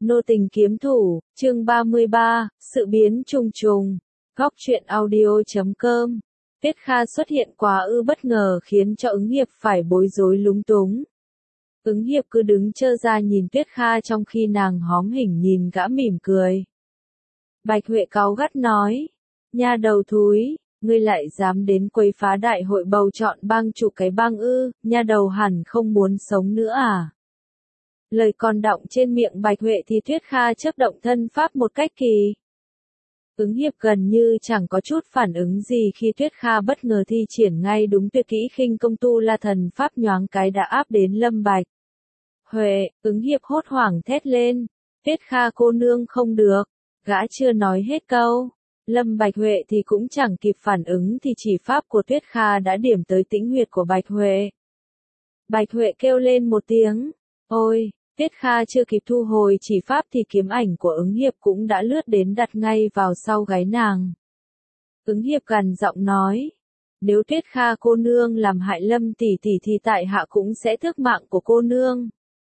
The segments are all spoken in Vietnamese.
Nô tình kiếm thủ, chương 33, sự biến trùng trùng. Góc truyện audio.com. Tuyết Kha xuất hiện quá bất ngờ khiến cho Ứng Hiệp phải bối rối lúng túng. Ứng Hiệp cứ đứng trơ ra nhìn Tuyết Kha trong khi nàng hóm hỉnh nhìn gã mỉm cười. Bạch Huệ cáu gắt nói, nha đầu thúi, ngươi lại dám đến quấy phá đại hội bầu chọn bang chủ cái bang ư, nha đầu hẳn không muốn sống nữa à? Lời còn đọng trên miệng Bạch Huệ thì Tuyết Kha chớp động thân pháp một cách kỳ. Ứng Hiệp gần như chẳng có chút phản ứng gì khi Tuyết Kha bất ngờ thi triển ngay đúng tuyệt kỹ khinh công tu la thần pháp, nhoáng cái đã áp đến Lâm Bạch Huệ. Ứng Hiệp hốt hoảng thét lên, Tuyết Kha cô nương không được. Gã chưa nói hết câu, Lâm Bạch Huệ thì cũng chẳng kịp phản ứng thì chỉ pháp của Tuyết Kha đã điểm tới tĩnh huyệt của Bạch Huệ. Bạch Huệ kêu lên một tiếng, ôi! Tuyết Kha chưa kịp thu hồi chỉ pháp thì kiếm ảnh của Ứng Hiệp cũng đã lướt đến đặt ngay vào sau gáy nàng. Ứng Hiệp gằn giọng nói, nếu Tuyết Kha cô nương làm hại Lâm tỷ tỷ thì tại hạ cũng sẽ tước mạng của cô nương.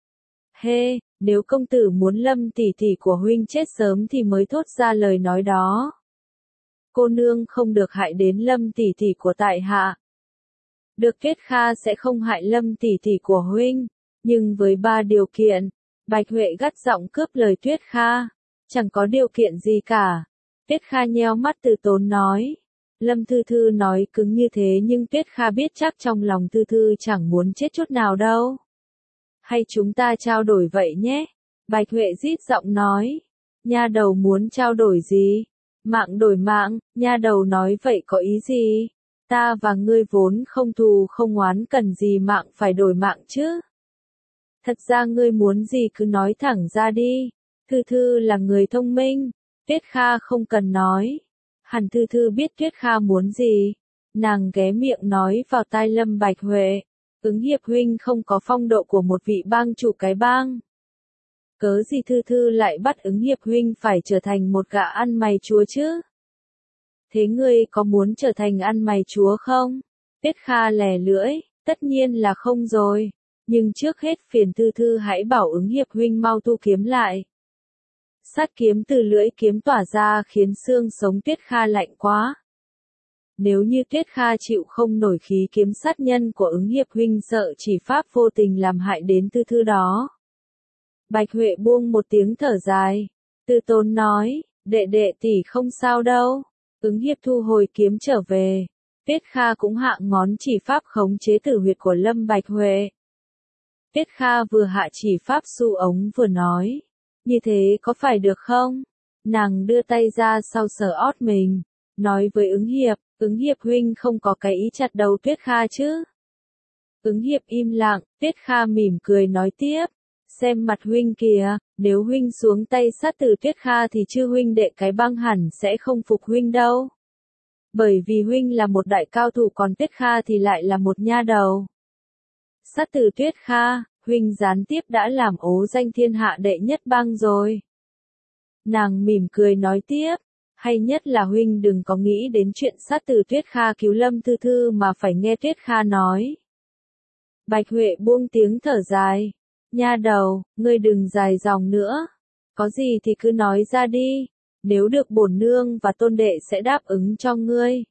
Hê, nếu công tử muốn Lâm tỷ tỷ của huynh chết sớm thì mới thốt ra lời nói đó. Cô nương không được hại đến Lâm tỷ tỷ của tại hạ. Được, Tuyết Kha sẽ không hại Lâm tỷ tỷ của huynh. Nhưng với 3 điều kiện. Bạch Huệ gắt giọng cướp lời Tuyết Kha. Chẳng có điều kiện gì cả. Tuyết Kha nheo mắt từ tốn nói. Lâm Thư Thư nói cứng như thế nhưng Tuyết Kha biết chắc trong lòng Thư Thư chẳng muốn chết chút nào đâu. Hay chúng ta trao đổi vậy nhé? Bạch Huệ rít giọng nói. Nha đầu muốn trao đổi gì? Mạng đổi mạng, nha đầu nói vậy có ý gì? Ta và ngươi vốn không thù không oán, cần gì mạng phải đổi mạng chứ? Thật ra ngươi muốn gì cứ nói thẳng ra đi. Thư Thư là người thông minh. Tuyết Kha không cần nói. Hẳn Thư Thư biết Tuyết Kha muốn gì. Nàng ghé miệng nói vào tai Lâm Bạch Huệ. Ứng Hiệp huynh không có phong độ của một vị bang chủ cái bang. Cớ gì Thư Thư lại bắt Ứng Hiệp huynh phải trở thành một gã ăn mày chúa chứ? Thế ngươi có muốn trở thành ăn mày chúa không? Tuyết Kha lè lưỡi, tất nhiên là không rồi. Nhưng trước hết phiền Thư Thư hãy bảo Ứng Hiệp huynh mau thu kiếm lại. Sát kiếm từ lưỡi kiếm tỏa ra khiến xương sống Tuyết Kha lạnh quá. Nếu như Tuyết Kha chịu không nổi khí kiếm sát nhân của Ứng Hiệp huynh, sợ chỉ pháp vô tình làm hại đến Thư Thư đó. Bạch Huệ buông một tiếng thở dài. Từ tốn nói, đệ tỷ không sao đâu. Ứng Hiệp thu hồi kiếm trở về. Tuyết Kha cũng hạ ngón chỉ pháp khống chế tử huyệt của Lâm Bạch Huệ. Tuyết Kha vừa hạ chỉ pháp su ống vừa nói. Như thế có phải được không? Nàng đưa tay ra sau sờ ót mình. Nói với Ứng Hiệp huynh không có cái ý chặt đầu Tuyết Kha chứ? Ứng Hiệp im lặng, Tuyết Kha mỉm cười nói tiếp. Xem mặt huynh kìa, nếu huynh xuống tay sát tử Tuyết Kha thì chư huynh đệ cái bang hẳn sẽ không phục huynh đâu. Bởi vì huynh là một đại cao thủ còn Tuyết Kha thì lại là một nha đầu. Sát tử Tuyết Kha, huynh gián tiếp đã làm ố danh thiên hạ đệ nhất bang rồi. Nàng mỉm cười nói tiếp, hay nhất là huynh đừng có nghĩ đến chuyện sát tử Tuyết Kha cứu Lâm Thư Thư mà phải nghe Tuyết Kha nói. Bạch Huệ buông tiếng thở dài, nha đầu, ngươi đừng dài dòng nữa. Có gì thì cứ nói ra đi, nếu được bổn nương và tôn đệ sẽ đáp ứng cho ngươi.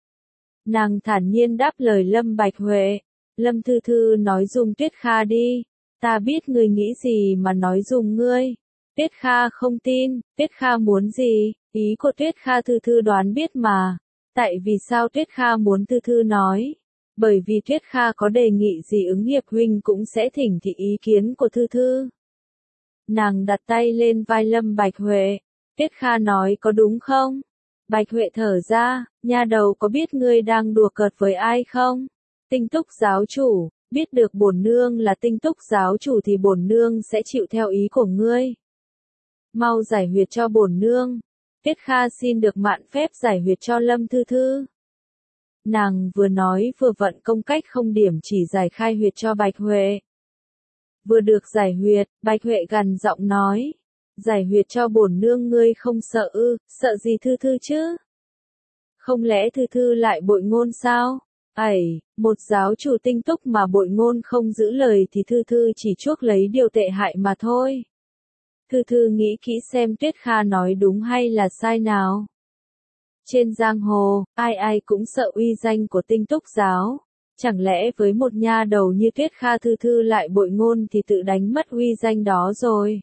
Nàng thản nhiên đáp lời Lâm Bạch Huệ. Lâm Thư Thư nói giùm Tuyết Kha đi. Ta biết ngươi nghĩ gì mà nói giùm ngươi. Tuyết Kha không tin. Tuyết Kha muốn gì? Ý của Tuyết Kha Thư Thư đoán biết mà. Tại vì sao Tuyết Kha muốn Thư Thư nói? Bởi vì Tuyết Kha có đề nghị gì Ứng Hiệp huynh cũng sẽ thỉnh thị ý kiến của Thư Thư. Nàng đặt tay lên vai Lâm Bạch Huệ. Tuyết Kha nói có đúng không? Bạch Huệ thở ra, nha đầu có biết ngươi đang đùa cợt với ai không? Tinh Túc giáo chủ, biết được bổn nương là Tinh Túc giáo chủ thì bổn nương sẽ chịu theo ý của ngươi. Mau giải huyệt cho bổn nương. Tuyết Kha xin được mạn phép giải huyệt cho Lâm Thư Thư. Nàng vừa nói vừa vận công cách không điểm chỉ giải khai huyệt cho Bạch Huệ. Vừa được giải huyệt, Bạch Huệ gằn giọng nói. Giải huyệt cho bổn nương ngươi không sợ ư, sợ gì Thư Thư chứ? Không lẽ Thư Thư lại bội ngôn sao? Một giáo chủ Tinh Túc mà bội ngôn không giữ lời thì Thư Thư chỉ chuốc lấy điều tệ hại mà thôi. Thư Thư nghĩ kỹ xem Tuyết Kha nói đúng hay là sai nào. Trên giang hồ, ai ai cũng sợ uy danh của Tinh Túc giáo. Chẳng lẽ với một nha đầu như Tuyết Kha Thư Thư lại bội ngôn thì tự đánh mất uy danh đó rồi.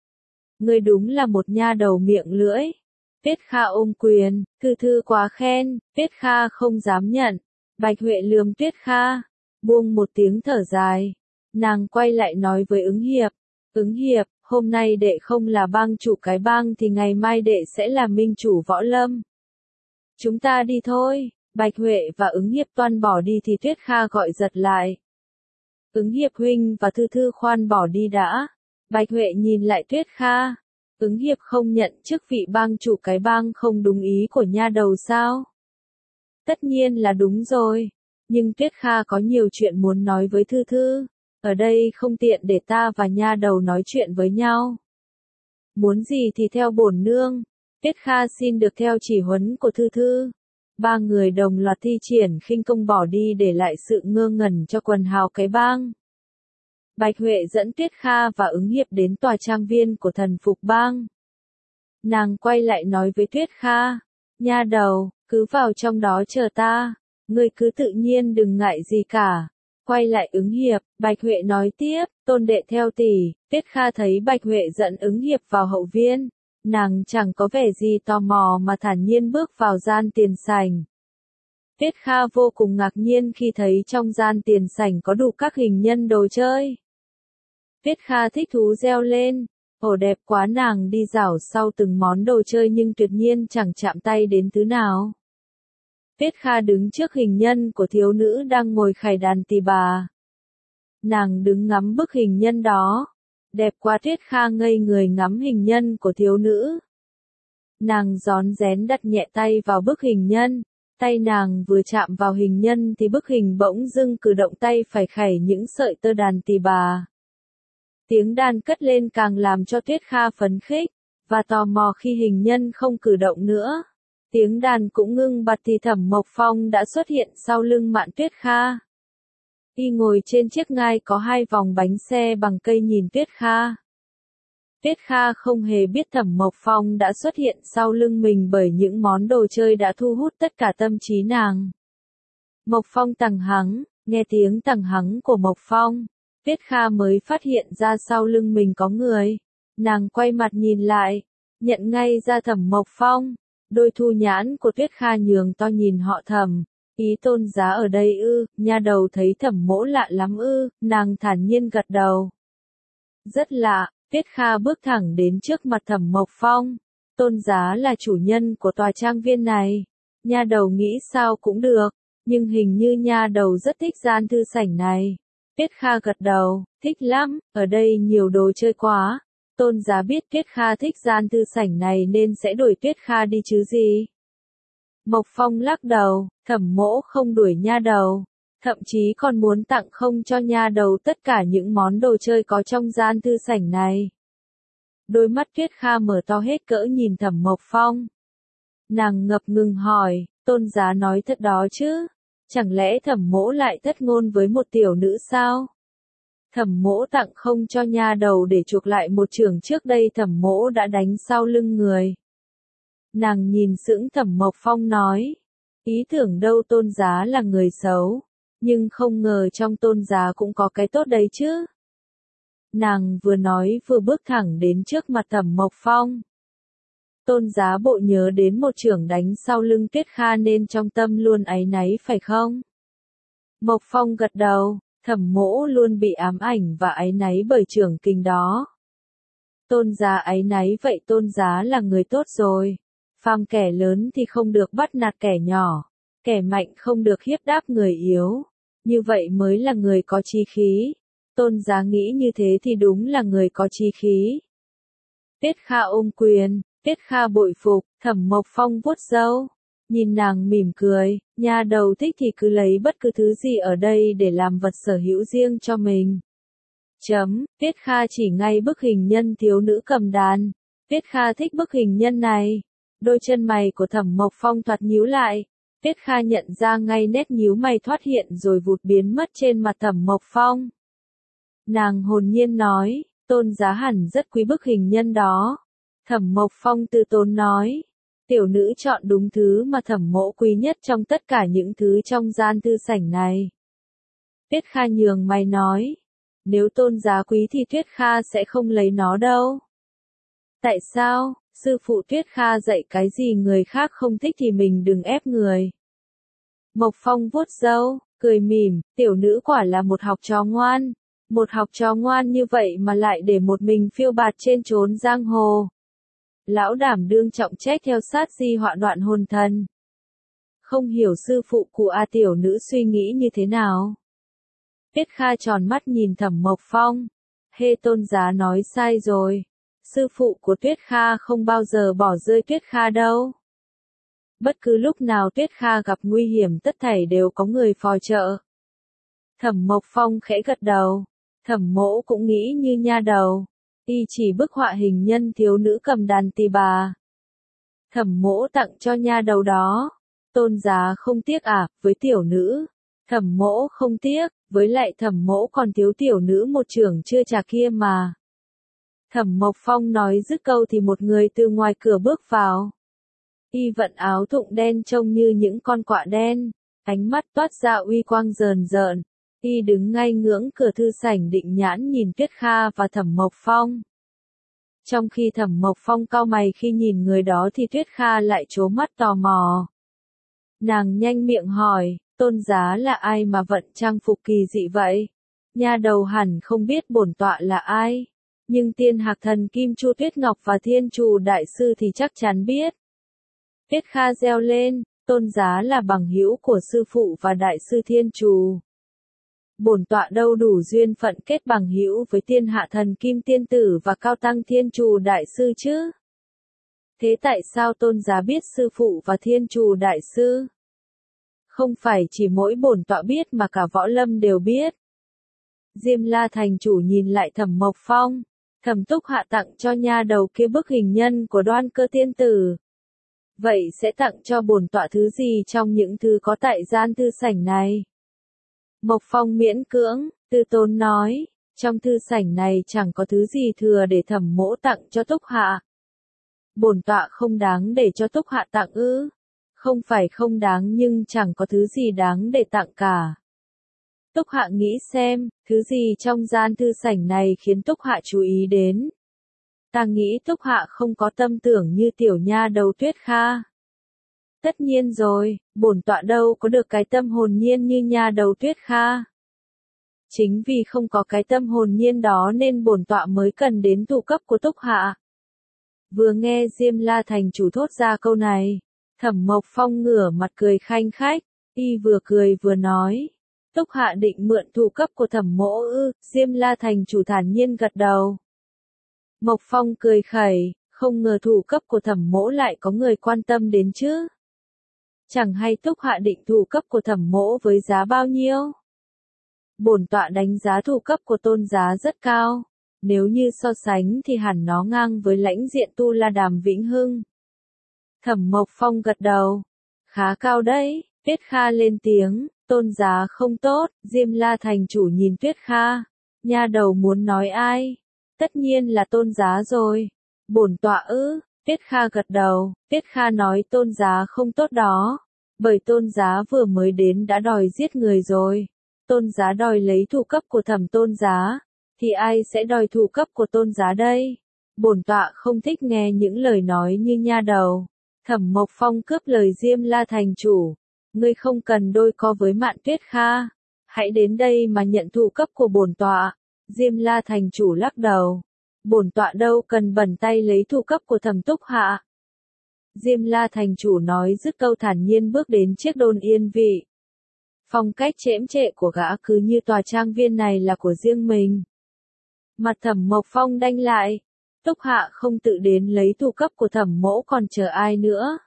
Ngươi đúng là một nha đầu miệng lưỡi. Tuyết Kha ôm quyền, Thư Thư quá khen, Tuyết Kha không dám nhận. Bạch Huệ lườm Tuyết Kha, buông một tiếng thở dài. Nàng quay lại nói với Ứng Hiệp, Ứng Hiệp, hôm nay đệ không là bang chủ cái bang thì ngày mai đệ sẽ là minh chủ võ lâm. Chúng ta đi thôi. Bạch Huệ và Ứng Hiệp toan bỏ đi thì Tuyết Kha gọi giật lại. Ứng Hiệp huynh và Thư Thư khoan bỏ đi đã. Bạch Huệ nhìn lại Tuyết Kha. Ứng Hiệp không nhận chức vị bang chủ cái bang không đúng ý của nha đầu sao? Tất nhiên là đúng rồi. Nhưng Tuyết Kha có nhiều chuyện muốn nói với Thư Thư. Ở đây không tiện để ta và nha đầu nói chuyện với nhau. Muốn gì thì theo bổn nương. Tuyết Kha xin được theo chỉ huấn của Thư Thư. Ba người đồng loạt thi triển khinh công bỏ đi để lại sự ngơ ngẩn cho quần hào cái bang. Bạch Huệ dẫn Tuyết Kha và Ứng Hiệp đến tòa trang viên của thần phục bang. Nàng quay lại nói với Tuyết Kha, nha đầu, cứ vào trong đó chờ ta, ngươi cứ tự nhiên đừng ngại gì cả. Quay lại Ứng Hiệp, Bạch Huệ nói tiếp, tôn đệ theo tỷ. Tuyết Kha thấy Bạch Huệ dẫn Ứng Hiệp vào hậu viên. Nàng chẳng có vẻ gì tò mò mà thản nhiên bước vào gian tiền sảnh. Tuyết Kha vô cùng ngạc nhiên khi thấy trong gian tiền sảnh có đủ các hình nhân đồ chơi. Tuyết Kha thích thú reo lên, ồ đẹp quá, nàng đi dạo sau từng món đồ chơi nhưng tuyệt nhiên chẳng chạm tay đến thứ nào. Tuyết Kha đứng trước hình nhân của thiếu nữ đang ngồi khải đàn tỳ bà. Nàng đứng ngắm bức hình nhân đó. Đẹp quá, Tuyết Kha ngây người ngắm hình nhân của thiếu nữ. Nàng rón rén đặt nhẹ tay vào bức hình nhân. Tay nàng vừa chạm vào hình nhân thì bức hình bỗng dưng cử động tay phải khảy những sợi tơ đàn tỳ bà. Tiếng đàn cất lên càng làm cho Tuyết Kha phấn khích, và tò mò khi hình nhân không cử động nữa. Tiếng đàn cũng ngưng bặt thì Thẩm Mộc Phong đã xuất hiện sau lưng Mạn Tuyết Kha. Y ngồi trên chiếc ngai có hai vòng bánh xe bằng cây nhìn Tuyết Kha. Tuyết Kha không hề biết Thẩm Mộc Phong đã xuất hiện sau lưng mình bởi những món đồ chơi đã thu hút tất cả tâm trí nàng. Mộc Phong tằng hắng, nghe tiếng tằng hắng của Mộc Phong, Tuyết Kha mới phát hiện ra sau lưng mình có người. Nàng quay mặt nhìn lại, nhận ngay ra Thẩm Mộc Phong. Đôi thu nhãn của Tuyết Kha nhường to nhìn họ Thẩm. Ý tôn giá ở đây ư? Nha đầu thấy Thẩm mỗ lạ lắm ư? Nàng thản nhiên gật đầu. Rất lạ. Tuyết Kha bước thẳng đến trước mặt Thẩm Mộc Phong. Tôn giá là chủ nhân của tòa trang viên này. Nha đầu nghĩ sao cũng được, nhưng hình như nha đầu rất thích gian thư sảnh này. Tuyết Kha gật đầu, thích lắm, ở đây nhiều đồ chơi quá. Tôn giá biết Tuyết Kha thích gian thư sảnh này nên sẽ đuổi Tuyết Kha đi chứ gì. Mộc Phong lắc đầu, Thẩm mỗ không đuổi nha đầu. Thậm chí còn muốn tặng không cho nha đầu tất cả những món đồ chơi có trong gian thư sảnh này. Đôi mắt Tuyết Kha mở to hết cỡ nhìn Thẩm Mộc Phong. Nàng ngập ngừng hỏi, tôn giá nói thật đó chứ? Chẳng lẽ Thẩm mỗ lại thất ngôn với một tiểu nữ sao? Thẩm mỗ tặng không cho nha đầu để chuộc lại một chưởng trước đây Thẩm mỗ đã đánh sau lưng người. Nàng nhìn sững Thẩm Mộc Phong nói, ý tưởng đâu tôn giá là người xấu. Nhưng không ngờ trong tôn giá cũng có cái tốt đấy chứ. Nàng vừa nói vừa bước thẳng đến trước mặt Thẩm Mộc Phong. Tôn giá bộ nhớ đến một chưởng đánh sau lưng Tuyết Kha nên trong tâm luôn áy náy phải không? Mộc Phong gật đầu, Thẩm mỗ luôn bị ám ảnh và áy náy bởi chưởng kình đó. Tôn giá áy náy vậy tôn giá là người tốt rồi. Phàm kẻ lớn thì không được bắt nạt kẻ nhỏ. Kẻ mạnh không được hiếp đáp người yếu. Như vậy mới là người có chí khí. Tôn giá nghĩ như thế thì đúng là người có chí khí. Tuyết Kha ôm quyền, Tuyết Kha bội phục, Thẩm Mộc Phong vuốt râu. Nhìn nàng mỉm cười, nha đầu thích thì cứ lấy bất cứ thứ gì ở đây để làm vật sở hữu riêng cho mình. Tuyết Kha chỉ ngay bức hình nhân thiếu nữ cầm đàn. Tuyết Kha thích bức hình nhân này. Đôi chân mày của Thẩm Mộc Phong thoạt nhíu lại. Tuyết Kha nhận ra ngay nét nhíu mày thoát hiện rồi vụt biến mất trên mặt Thẩm Mộc Phong. Nàng hồn nhiên nói, Tôn Giá hẳn rất quý bức hình nhân đó. Thẩm Mộc Phong từ tốn nói. Tiểu nữ chọn đúng thứ mà thẩm mỗ quý nhất trong tất cả những thứ trong gian thư sảnh này. Tuyết Kha nhường mày nói. Nếu Tôn Giá quý thì Tuyết Kha sẽ không lấy nó đâu. Tại sao? Sư phụ Tuyết Kha dạy cái gì người khác không thích thì mình đừng ép người. Mộc Phong vuốt râu, cười mỉm, tiểu nữ quả là một học trò ngoan. Một học trò ngoan như vậy mà lại để một mình phiêu bạt trên chốn giang hồ. Lão đảm đương trọng trách theo sát di họa đoạn hồn thần. Không hiểu sư phụ cụ A tiểu nữ suy nghĩ như thế nào. Tuyết Kha tròn mắt nhìn Thẩm Mộc Phong. Hê Tôn Giá nói sai rồi. Sư phụ của Tuyết Kha không bao giờ bỏ rơi Tuyết Kha đâu. Bất cứ lúc nào Tuyết Kha gặp nguy hiểm tất thảy đều có người phò trợ. Thẩm Mộc Phong khẽ gật đầu. Thẩm mỗ cũng nghĩ như nha đầu. Y chỉ bức họa hình nhân thiếu nữ cầm đàn tỳ bà. Thẩm mỗ tặng cho nha đầu đó. Tôn Giá không tiếc à, với tiểu nữ. Thẩm mỗ không tiếc, với lại thẩm mỗ còn thiếu tiểu nữ một trưởng chưa trà kia mà. Thẩm Mộc Phong nói dứt câu thì một người từ ngoài cửa bước vào. Y vận áo thụng đen trông như những con quạ đen, ánh mắt toát ra uy quang rờn rợn. Y đứng ngay ngưỡng cửa thư sảnh định nhãn nhìn Tuyết Kha và Thẩm Mộc Phong. Trong khi Thẩm Mộc Phong cau mày khi nhìn người đó thì Tuyết Kha lại trố mắt tò mò. Nàng nhanh miệng hỏi, Tôn Giá là ai mà vận trang phục kỳ dị vậy? Nha đầu hẳn không biết bổn tọa là ai. Nhưng Tiên Hạc Thần Kim Chu Tuyết Ngọc và Thiên Trù Đại Sư thì chắc chắn biết. Tuyết Kha reo lên, Tôn Giá là bằng hữu của sư phụ và Đại Sư Thiên Trù. Bổn tọa đâu đủ duyên phận kết bằng hữu với Tiên Hạ Thần Kim Tiên Tử và Cao Tăng Thiên Trù Đại Sư chứ? Thế tại sao Tôn Giá biết sư phụ và Thiên Trù Đại Sư? Không phải chỉ mỗi bổn tọa biết mà cả võ lâm đều biết. Diêm La thành chủ nhìn lại Thẩm Mộc Phong. Thẩm Túc Hạ tặng cho nha đầu kia bức hình nhân của Đoan Cơ Tiên Tử. Vậy sẽ tặng cho bổn tọa thứ gì trong những thứ có tại gian thư sảnh này? Mộc Phong miễn cưỡng, từ tốn nói, trong thư sảnh này chẳng có thứ gì thừa để thẩm mỗ tặng cho Túc Hạ. Bổn tọa không đáng để cho Túc Hạ tặng ư? Không phải không đáng nhưng chẳng có thứ gì đáng để tặng cả. Túc Hạ nghĩ xem, thứ gì trong gian thư sảnh này khiến Túc Hạ chú ý đến. Ta nghĩ Túc Hạ không có tâm tưởng như tiểu nha đầu Tuyết Kha. Tất nhiên rồi, bổn tọa đâu có được cái tâm hồn nhiên như nha đầu Tuyết Kha. Chính vì không có cái tâm hồn nhiên đó nên bổn tọa mới cần đến thủ cấp của Túc Hạ. Vừa nghe Diêm La thành chủ thốt ra câu này, Thẩm Mộc Phong ngửa mặt cười khanh khách, y vừa cười vừa nói. Túc Hạ định mượn thủ cấp của thẩm mỗ ư? Diêm La thành chủ thản nhiên gật đầu. Mộc Phong cười khẩy, không ngờ thủ cấp của thẩm mỗ lại có người quan tâm đến chứ. Chẳng hay Túc Hạ định thủ cấp của thẩm mỗ với giá bao nhiêu? Bổn tọa đánh giá thủ cấp của Tôn Giá rất cao. Nếu như so sánh thì hẳn nó ngang với lãnh diện Tu La Đàm Vĩnh Hưng. Thẩm Mộc Phong gật đầu. Khá cao đấy, Tuyết Kha lên tiếng. Tôn Giá không tốt, Diêm La thành chủ nhìn Tuyết Kha. Nha đầu muốn nói ai? Tất nhiên là Tôn Giá rồi. Bổn tọa ư? Tuyết Kha gật đầu. Tuyết Kha nói Tôn Giá không tốt đó. Bởi Tôn Giá vừa mới đến đã đòi giết người rồi. Tôn Giá đòi lấy thủ cấp của Thẩm Tôn Giá. Thì ai sẽ đòi thủ cấp của Tôn Giá đây? Bổn tọa không thích nghe những lời nói như nha đầu. Thẩm Mộc Phong cướp lời Diêm La thành chủ. Ngươi không cần đôi co với Mạn Tuyết Kha. Hãy đến đây mà nhận thủ cấp của bổn tọa. Diêm La thành chủ lắc đầu. Bổn tọa đâu cần bẩn tay lấy thủ cấp của Thẩm Túc Hạ. Diêm La thành chủ nói dứt câu thản nhiên bước đến chiếc đôn yên vị. Phong cách chễm chệ của gã cứ như tòa trang viên này là của riêng mình. Mặt Thẩm Mộc Phong đanh lại. Túc Hạ không tự đến lấy thủ cấp của thẩm mỗ còn chờ ai nữa.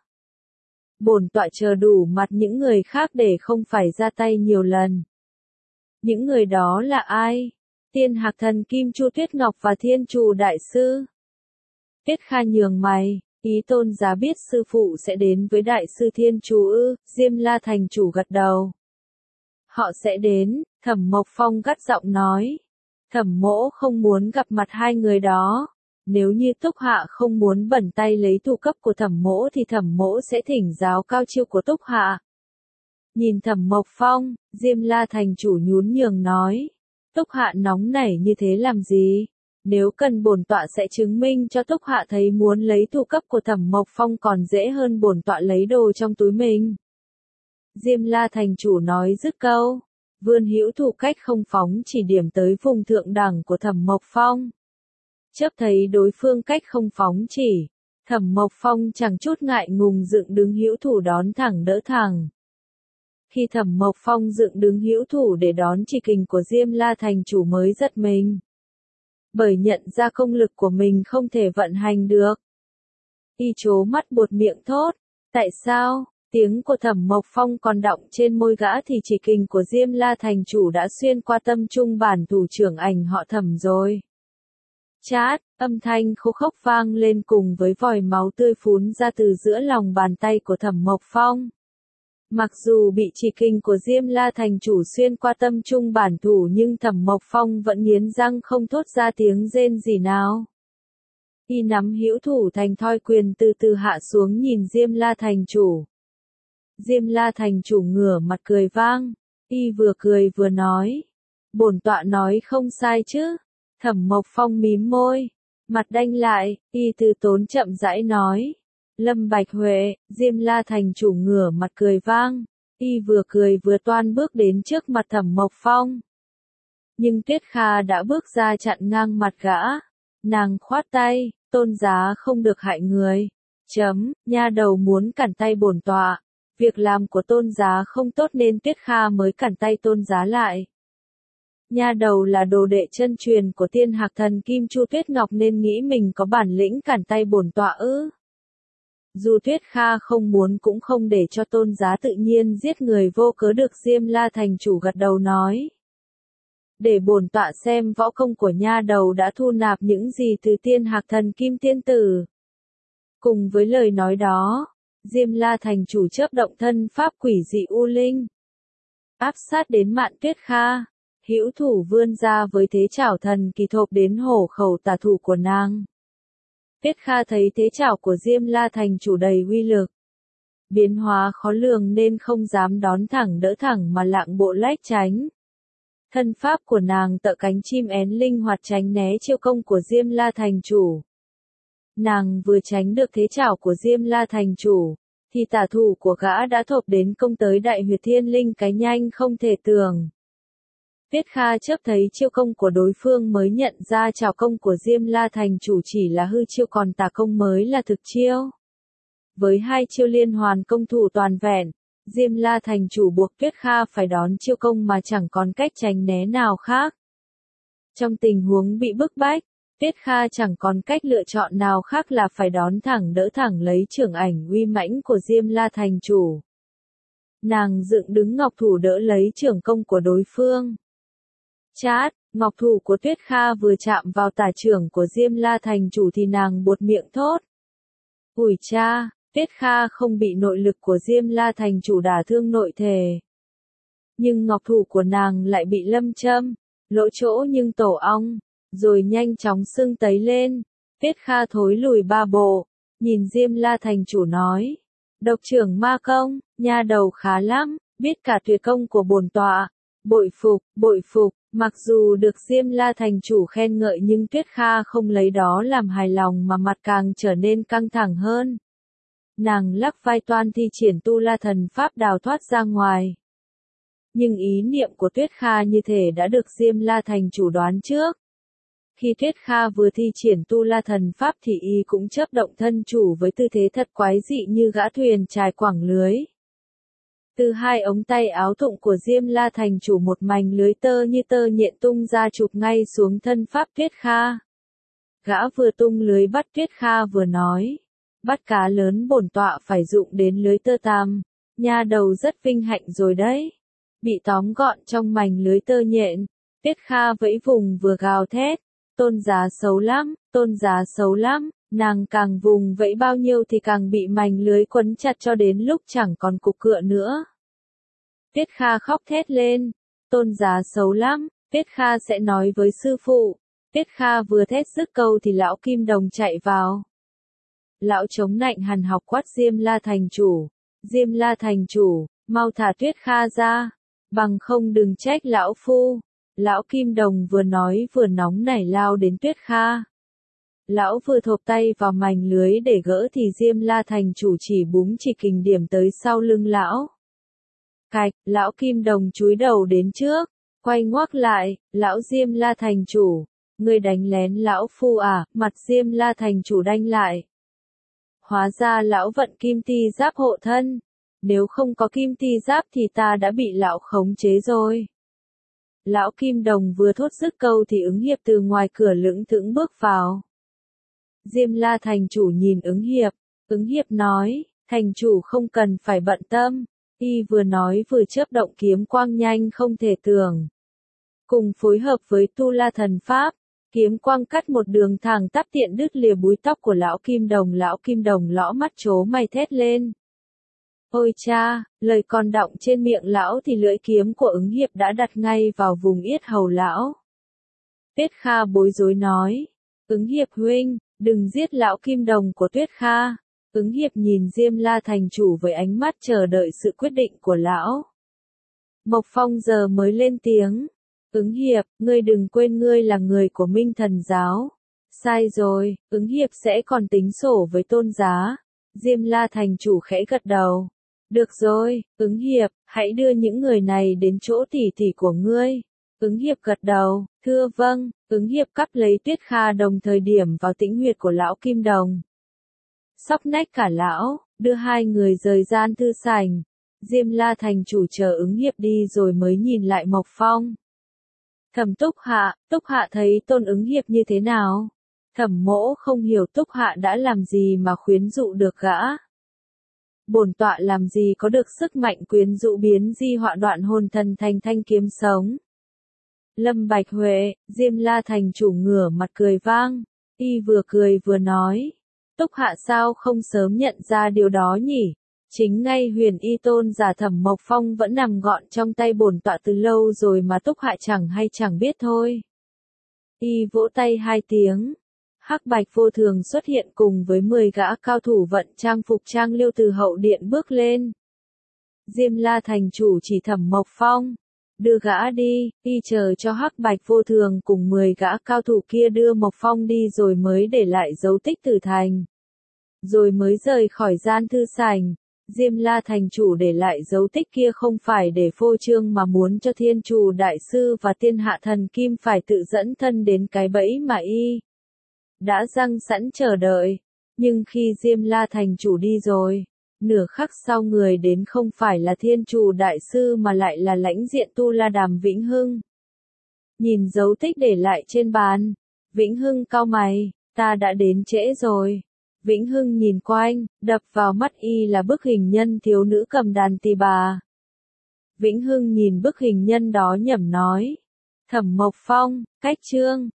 Bổn tọa chờ đủ mặt những người khác để không phải ra tay nhiều lần. Những người đó là ai? Tiên Hạc Thần Kim Chu Tuyết Ngọc và Thiên Trù Đại Sư. Tuyết Kha nhường mày, ý Tôn Giá biết sư phụ sẽ đến với Đại Sư Thiên Trù ư? Diêm La thành chủ gật đầu. Họ sẽ đến, Thẩm Mộc Phong gắt giọng nói. Thẩm mỗ không muốn gặp mặt hai người đó. Nếu như Túc Hạ không muốn bẩn tay lấy thủ cấp của thẩm mỗ thì thẩm mỗ sẽ thỉnh giáo cao chiêu của Túc Hạ. Nhìn Thẩm Mộc Phong, Diêm La thành chủ nhún nhường nói. Túc Hạ nóng nảy như thế làm gì? Nếu cần bổn tọa sẽ chứng minh cho Túc Hạ thấy muốn lấy thủ cấp của Thẩm Mộc Phong còn dễ hơn bổn tọa lấy đồ trong túi mình. Diêm La thành chủ nói dứt câu, vươn hữu thủ cách không phóng chỉ điểm tới vùng thượng đẳng của Thẩm Mộc Phong. Chớp thấy đối phương cách không phóng chỉ, Thẩm Mộc Phong chẳng chút ngại ngùng dựng đứng hữu thủ đón thẳng đỡ thẳng. Khi Thẩm Mộc Phong dựng đứng hữu thủ để đón chỉ kình của Diêm La thành chủ mới giật mình. Bởi nhận ra công lực của mình không thể vận hành được. Y trố mắt buột miệng thốt, tại sao? Tiếng của Thẩm Mộc Phong còn đọng trên môi gã thì chỉ kình của Diêm La thành chủ đã xuyên qua tâm trung bản thủ trưởng ảnh họ Thẩm rồi. Chát, âm thanh khô khốc vang lên cùng với vòi máu tươi phún ra từ giữa lòng bàn tay của Thẩm Mộc Phong. Mặc dù bị chỉ kình của Diêm La thành chủ xuyên qua tâm trung bản thủ nhưng Thẩm Mộc Phong vẫn nghiến răng không thốt ra tiếng rên gì nào. Y nắm hữu thủ thành thoi quyền từ từ hạ xuống nhìn Diêm La thành chủ. Diêm La thành chủ ngửa mặt cười vang, y vừa cười vừa nói. Bổn tọa nói không sai chứ? Thẩm Mộc Phong mím môi, mặt đanh lại, y từ tốn chậm rãi nói. Lâm Bạch Huệ, Diêm La thành chủ ngửa mặt cười vang, y vừa cười vừa toan bước đến trước mặt Thẩm Mộc Phong. Nhưng Tuyết Kha đã bước ra chặn ngang mặt gã. Nàng khoát tay, tôn giá không được hại người. Nha đầu muốn cản tay bổn tọa. Việc làm của tôn giá không tốt nên Tuyết Kha mới cản tay tôn giá lại. Nha đầu là đồ đệ chân truyền của Tiên Hạc Thần Kim Chu Tuyết Ngọc nên nghĩ mình có bản lĩnh cản tay bổn tọa ư? Dù Tuyết Kha không muốn cũng không để cho tôn giá tự nhiên giết người vô cớ được. Diêm La thành chủ gật đầu nói. Để bổn tọa xem võ công của nha đầu đã thu nạp những gì từ Tiên Hạc Thần Kim Tiên Tử. Cùng với lời nói đó, Diêm La thành chủ chớp động thân pháp quỷ dị u linh. Áp sát đến Mạn Tuyết Kha, hữu thủ vươn ra với thế chảo thần kỳ thộp đến hổ khẩu tả thủ của nàng. Tuyết Kha thấy thế chảo của Diêm La thành chủ đầy uy lực. Biến hóa khó lường nên không dám đón thẳng đỡ thẳng mà lạng bộ lách tránh. Thân pháp của nàng tựa cánh chim én linh hoạt tránh né chiêu công của Diêm La thành chủ. Nàng vừa tránh được thế chảo của Diêm La thành chủ, thì tả thủ của gã đã thộp đến công tới Đại Huyệt Thiên Linh cái nhanh không thể tưởng. Tuyết Kha chớp thấy chiêu công của đối phương mới nhận ra chảo công của Diêm La thành chủ chỉ là hư chiêu còn tà công mới là thực chiêu. Với hai chiêu liên hoàn công thủ toàn vẹn, Diêm La thành chủ buộc Tuyết Kha phải đón chiêu công mà chẳng còn cách tránh né nào khác. Trong tình huống bị bức bách, Tuyết Kha chẳng còn cách lựa chọn nào khác là phải đón thẳng đỡ thẳng lấy chưởng ảnh uy mãnh của Diêm La thành chủ. Nàng dựng đứng ngọc thủ đỡ lấy chưởng công của đối phương. Chát, ngọc thủ của Tuyết Kha vừa chạm vào tả chưởng của Diêm La thành chủ thì nàng buột miệng thốt. Ủi cha, Tuyết Kha không bị nội lực của Diêm La thành chủ đả thương nội thể. Nhưng ngọc thủ của nàng lại bị lâm châm, lỗ chỗ nhưng tổ ong, rồi nhanh chóng sưng tấy lên. Tuyết Kha thối lùi ba bộ, nhìn Diêm La thành chủ nói. Độc trưởng ma công, nha đầu khá lắm, biết cả tuyệt công của bổn tọa. Bội phục, mặc dù được Diêm La thành chủ khen ngợi nhưng Tuyết Kha không lấy đó làm hài lòng mà mặt càng trở nên căng thẳng hơn. Nàng lắc vai toan thi triển tu la thần pháp đào thoát ra ngoài. Nhưng ý niệm của Tuyết Kha như thể đã được Diêm La thành chủ đoán trước. Khi Tuyết Kha vừa thi triển tu la thần pháp thì y cũng chớp động thân chủ với tư thế thật quái dị như gã thuyền trài quẳng lưới. Từ hai ống tay áo thụng của Diêm La thành chủ một mảnh lưới tơ như tơ nhện tung ra chụp ngay xuống thân pháp Tuyết Kha. Gã vừa tung lưới bắt Tuyết Kha vừa nói. Bắt cá lớn bổn tọa phải dụng đến lưới tơ tằm. Nha đầu rất vinh hạnh rồi đấy. Bị tóm gọn trong mảnh lưới tơ nhện. Tuyết Kha vẫy vùng vừa gào thét. Tôn giá xấu lắm. Nàng càng vùng vẫy bao nhiêu thì càng bị mảnh lưới quấn chặt cho đến lúc chẳng còn cục cựa nữa. Tuyết Kha khóc thét lên. Tôn giá xấu lắm. Tiết Kha sẽ nói với sư phụ. Tiết Kha vừa thét dứt câu thì lão Kim Đồng chạy vào. Lão chống nạnh hằn học quát Diêm La thành chủ. Diêm La thành chủ, mau thả Tiết Kha ra. Bằng không đừng trách lão phu. Lão Kim Đồng vừa nói vừa nóng nảy lao đến Tiết Kha. Lão vừa thộp tay vào mành lưới để gỡ thì Diêm La thành chủ chỉ búng chỉ kình điểm tới sau lưng lão. Cạch, lão Kim Đồng chúi đầu đến trước, quay ngoắc lại, lão Diêm La thành chủ, ngươi đánh lén lão phu à, mặt Diêm La thành chủ đanh lại. Hóa ra lão vận kim ti giáp hộ thân, nếu không có kim ti giáp thì ta đã bị lão khống chế rồi. Lão Kim Đồng vừa thốt dứt câu thì Ứng Hiệp từ ngoài cửa lững thững bước vào. Diêm La thành chủ nhìn Ứng Hiệp nói, thành chủ không cần phải bận tâm, y vừa nói vừa chớp động kiếm quang nhanh không thể tưởng. Cùng phối hợp với Tu La thần pháp, kiếm quang cắt một đường thẳng tắp tiện đứt lìa búi tóc của lão Kim Đồng lõ mắt trố mày thét lên. Ôi cha, lời còn đọng trên miệng lão thì lưỡi kiếm của Ứng Hiệp đã đặt ngay vào vùng yết hầu lão. Tiết Kha bối rối nói, Ứng Hiệp huynh, đừng giết lão Kim Đồng của Tiết Kha. Ứng Hiệp nhìn Diêm La thành chủ với ánh mắt chờ đợi sự quyết định của lão. Mộc Phong giờ mới lên tiếng. Ứng Hiệp, ngươi đừng quên ngươi là người của Minh Thần giáo. Sai rồi, Ứng Hiệp sẽ còn tính sổ với Tôn Giá. Diêm La thành chủ khẽ gật đầu. Được rồi, Ứng Hiệp, hãy đưa những người này đến chỗ tỷ tỷ của ngươi. Ứng Hiệp gật đầu, thưa vâng. Ứng Hiệp cắp lấy Tiết Kha đồng thời điểm vào tĩnh huyệt của lão Kim Đồng. Sóc nách cả lão, đưa hai người rời gian thư sảnh. Diêm La thành chủ chờ Ứng Hiệp đi rồi mới nhìn lại Mộc Phong. Thẩm Túc Hạ thấy Tôn Ứng Hiệp như thế nào? Thẩm Mỗ không hiểu Túc Hạ đã làm gì mà khuyến dụ được gã. Bổn tọa làm gì có được sức mạnh quyến rũ biến di họa đoạn hồn thần thành thanh kiếm sống. Lâm Bạch Huệ, Diêm La thành chủ ngửa mặt cười vang, y vừa cười vừa nói. Túc Hạ sao không sớm nhận ra điều đó nhỉ? Chính ngay Huyền Y Tôn giả Thẩm Mộc Phong vẫn nằm gọn trong tay bổn tọa từ lâu rồi mà Túc Hạ chẳng hay chẳng biết thôi. Y vỗ tay hai tiếng. Hắc Bạch Vô Thường xuất hiện cùng với 10 gã cao thủ vận trang phục trang liêu từ hậu điện bước lên. Diêm La thành chủ chỉ Thẩm Mộc Phong. Đưa gã đi, y chờ cho Hắc Bạch Vô Thường cùng 10 gã cao thủ kia đưa Mộc Phong đi rồi mới để lại dấu tích tử thành. Rồi mới rời khỏi gian thư sảnh. Diêm La thành chủ để lại dấu tích kia không phải để phô trương mà muốn cho Thiên Trù Đại Sư và Thiên Hạ Thần Kim phải tự dẫn thân đến cái bẫy mà y đã răng sẵn chờ đợi. Nhưng khi Diêm La thành chủ đi rồi, nửa khắc sau người đến không phải là Thiên Trù Đại Sư mà lại là lãnh diện Tu La Đàm Vĩnh Hưng. Nhìn dấu tích để lại trên bàn, Vĩnh Hưng cau mày, ta đã đến trễ rồi. Vĩnh Hưng nhìn quanh, đập vào mắt y là bức hình nhân thiếu nữ cầm đàn tỳ bà. Vĩnh Hưng nhìn bức hình nhân đó nhẩm nói. Thẩm Mộc Phong, cách chương.